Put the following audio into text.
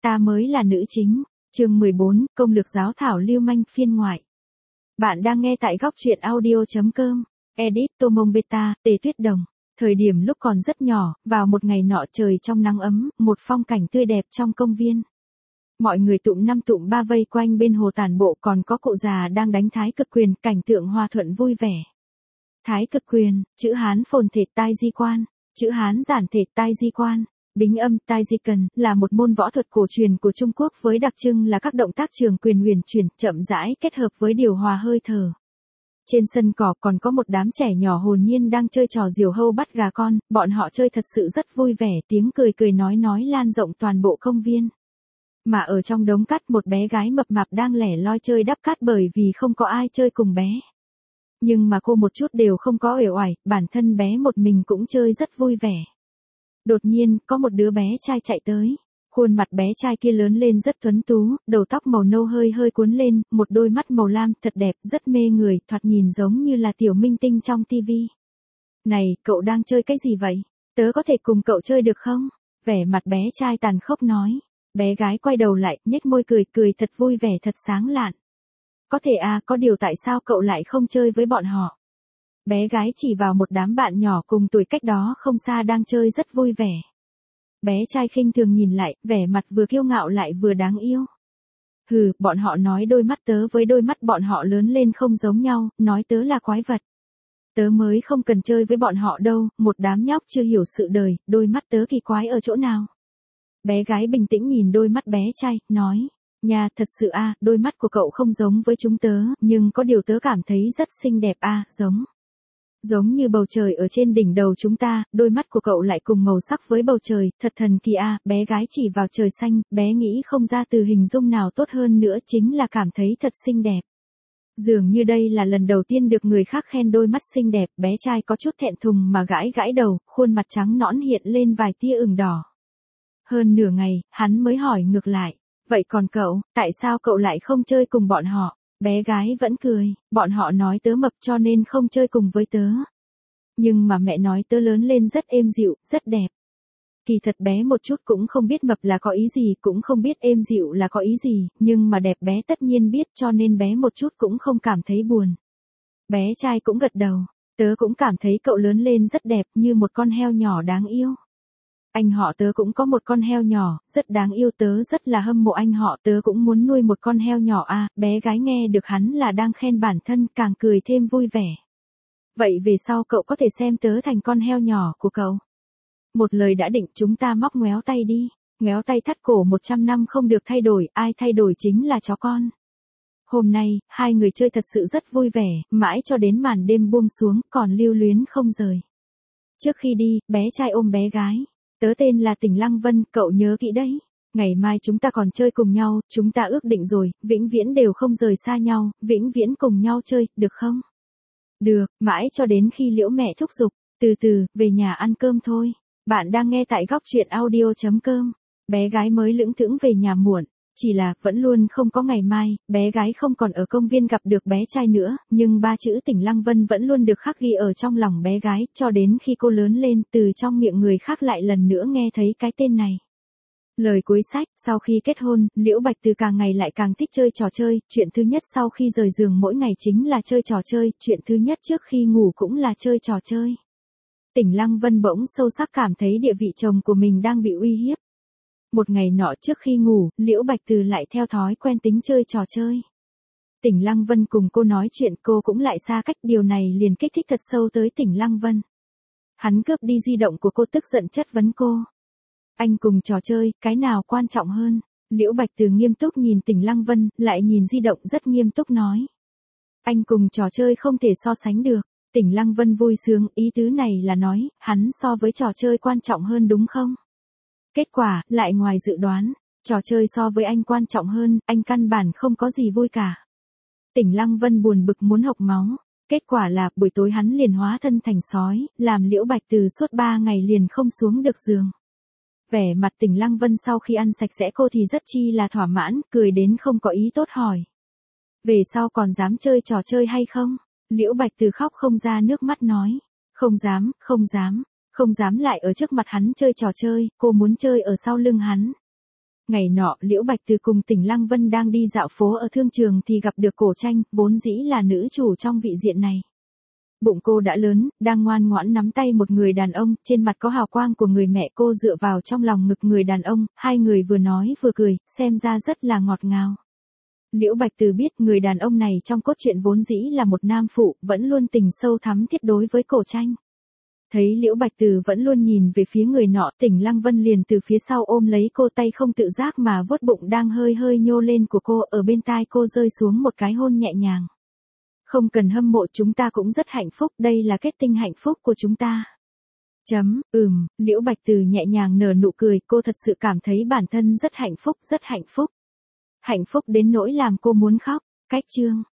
ta mới là nữ chính. Chương 14, công lược giáo thảo lưu manh phiên ngoại. Bạn đang nghe tại góc truyện audio.com. Edit Tô Mông Beta, Tề Tuyết Đồng. Thời điểm lúc còn rất nhỏ, vào một ngày nọ trời trong nắng ấm, một phong cảnh tươi đẹp trong công viên. Mọi người tụm năm tụm ba vây quanh bên hồ tản bộ, còn có cụ già đang đánh thái cực quyền, cảnh tượng hòa thuận vui vẻ. Thái cực quyền, chữ Hán phồn thể tai di quan, chữ Hán giản thể tai di quan. Bính âm tai di cần là một môn võ thuật cổ truyền của Trung Quốc với đặc trưng là các động tác trường quyền huyền chuyển chậm rãi kết hợp với điều hòa hơi thở. Trên sân cỏ còn có một đám trẻ nhỏ hồn nhiên đang chơi trò diều hâu bắt gà con, bọn họ chơi thật sự rất vui vẻ, tiếng cười cười nói lan rộng toàn bộ công viên. Mà ở trong đống cát một bé gái mập mạp đang lẻ loi chơi đắp cát bởi vì không có ai chơi cùng bé. Nhưng mà cô một chút đều không có uể oải, bản thân bé một mình cũng chơi rất vui vẻ. Đột nhiên, có một đứa bé trai chạy tới. Khuôn mặt bé trai kia lớn lên rất tuấn tú, đầu tóc màu nâu hơi hơi cuốn lên, một đôi mắt màu lam thật đẹp, rất mê người, thoạt nhìn giống như là tiểu minh tinh trong tivi. Này, cậu đang chơi cái gì vậy? Tớ có thể cùng cậu chơi được không? Vẻ mặt bé trai tàn khốc nói. Bé gái quay đầu lại, nhếch môi cười thật vui vẻ thật sáng lạn. Có thể à, có điều tại sao cậu lại không chơi với bọn họ? Bé gái chỉ vào một đám bạn nhỏ cùng tuổi cách đó không xa đang chơi rất vui vẻ. Bé trai khinh thường nhìn lại, vẻ mặt vừa kiêu ngạo lại vừa đáng yêu. Hừ, bọn họ nói đôi mắt tớ với đôi mắt bọn họ lớn lên không giống nhau, nói tớ là quái vật. Tớ mới không cần chơi với bọn họ đâu, một đám nhóc chưa hiểu sự đời, đôi mắt tớ kỳ quái ở chỗ nào. Bé gái bình tĩnh nhìn đôi mắt bé trai, nói. Nha, thật sự à, đôi mắt của cậu không giống với chúng tớ, nhưng có điều tớ cảm thấy rất xinh đẹp à, giống như bầu trời ở trên đỉnh đầu chúng ta, đôi mắt của cậu lại cùng màu sắc với bầu trời, thật thần kỳ à, bé gái chỉ vào trời xanh, bé nghĩ không ra từ hình dung nào tốt hơn nữa chính là cảm thấy thật xinh đẹp. Dường như đây là lần đầu tiên được người khác khen đôi mắt xinh đẹp, bé trai có chút thẹn thùng mà gãi đầu, khuôn mặt trắng nõn hiện lên vài tia ửng đỏ. Hơn nửa ngày, hắn mới hỏi ngược lại, vậy còn cậu, tại sao cậu lại không chơi cùng bọn họ? Bé gái vẫn cười, bọn họ nói tớ mập cho nên không chơi cùng với tớ. Nhưng mà mẹ nói tớ lớn lên rất êm dịu, rất đẹp. Kỳ thật bé một chút cũng không biết mập là có ý gì, cũng không biết êm dịu là có ý gì, nhưng mà đẹp bé tất nhiên biết cho nên bé một chút cũng không cảm thấy buồn. Bé trai cũng gật đầu, tớ cũng cảm thấy cậu lớn lên rất đẹp như một con heo nhỏ đáng yêu. Anh họ tớ cũng có một con heo nhỏ, rất đáng yêu, tớ rất là hâm mộ anh họ, tớ cũng muốn nuôi một con heo nhỏ à, bé gái nghe được hắn là đang khen bản thân càng cười thêm vui vẻ. Vậy về sau cậu có thể xem tớ thành con heo nhỏ của cậu. Một lời đã định, chúng ta móc ngoéo tay đi, ngoéo tay thắt cổ 100 năm không được thay đổi, ai thay đổi chính là chó con. Hôm nay, hai người chơi thật sự rất vui vẻ, mãi cho đến màn đêm buông xuống, còn lưu luyến không rời. Trước khi đi, bé trai ôm bé gái. Tớ tên là Tỉnh Lăng Vân, cậu nhớ kỹ đấy. Ngày mai chúng ta còn chơi cùng nhau, chúng ta ước định rồi, vĩnh viễn đều không rời xa nhau, vĩnh viễn cùng nhau chơi, được không? Được, mãi cho đến khi Liễu mẹ thúc giục, từ từ, về nhà ăn cơm thôi. Bạn đang nghe tại góc truyện audio.com. Bé gái mới lững thững về nhà muộn. Chỉ là, vẫn luôn không có ngày mai, bé gái không còn ở công viên gặp được bé trai nữa, nhưng ba chữ Tỉnh Lăng Vân vẫn luôn được khắc ghi ở trong lòng bé gái, cho đến khi cô lớn lên, từ trong miệng người khác lại lần nữa nghe thấy cái tên này. Lời cuối sách, sau khi kết hôn, Liễu Bạch Từ càng ngày lại càng thích chơi trò chơi, chuyện thứ nhất sau khi rời giường mỗi ngày chính là chơi trò chơi, chuyện thứ nhất trước khi ngủ cũng là chơi trò chơi. Tỉnh Lăng Vân bỗng sâu sắc cảm thấy địa vị chồng của mình đang bị uy hiếp. Một ngày nọ trước khi ngủ, Liễu Bạch Từ lại theo thói quen tính chơi trò chơi. Tỉnh Lăng Vân cùng cô nói chuyện, cô cũng lại xa cách, điều này liền kích thích thật sâu tới Tỉnh Lăng Vân. Hắn cướp đi di động của cô, tức giận chất vấn cô. Anh cùng trò chơi, cái nào quan trọng hơn? Liễu Bạch Từ nghiêm túc nhìn Tỉnh Lăng Vân, lại nhìn di động rất nghiêm túc nói. Anh cùng trò chơi không thể so sánh được. Tỉnh Lăng Vân vui sướng, ý tứ này là nói, hắn so với trò chơi quan trọng hơn đúng không? Kết quả, lại ngoài dự đoán, trò chơi so với anh quan trọng hơn, anh căn bản không có gì vui cả. Tỉnh Lăng Vân buồn bực muốn hộc máu, kết quả là, buổi tối hắn liền hóa thân thành sói, làm Liễu Bạch Từ suốt 3 ngày liền không xuống được giường. Vẻ mặt Tỉnh Lăng Vân sau khi ăn sạch sẽ cô thì rất chi là thỏa mãn, cười đến không có ý tốt hỏi. Về sau còn dám chơi trò chơi hay không? Liễu Bạch Từ khóc không ra nước mắt nói. Không dám, không dám. Không dám lại ở trước mặt hắn chơi trò chơi, cô muốn chơi ở sau lưng hắn. Ngày nọ Liễu Bạch Từ cùng Tỉnh Lăng Vân đang đi dạo phố ở thương trường thì gặp được Cổ Tranh, vốn dĩ là nữ chủ trong vị diện này. Bụng cô đã lớn, đang ngoan ngoãn nắm tay một người đàn ông, trên mặt có hào quang của người mẹ, cô dựa vào trong lòng ngực người đàn ông, hai người vừa nói vừa cười, xem ra rất là ngọt ngào. Liễu Bạch Từ biết người đàn ông này trong cốt truyện vốn dĩ là một nam phụ, vẫn luôn tình sâu thắm thiết đối với Cổ Tranh. Thấy Liễu Bạch Từ vẫn luôn nhìn về phía người nọ, Tỉnh Lăng Vân liền từ phía sau ôm lấy cô, tay không tự giác mà vuốt bụng đang hơi hơi nhô lên của cô, ở bên tai cô rơi xuống một cái hôn nhẹ nhàng. Không cần hâm mộ, chúng ta cũng rất hạnh phúc, đây là kết tinh hạnh phúc của chúng ta. Liễu Bạch Từ nhẹ nhàng nở nụ cười, cô thật sự cảm thấy bản thân rất hạnh phúc, rất hạnh phúc. Hạnh phúc đến nỗi làm cô muốn khóc. Cách chương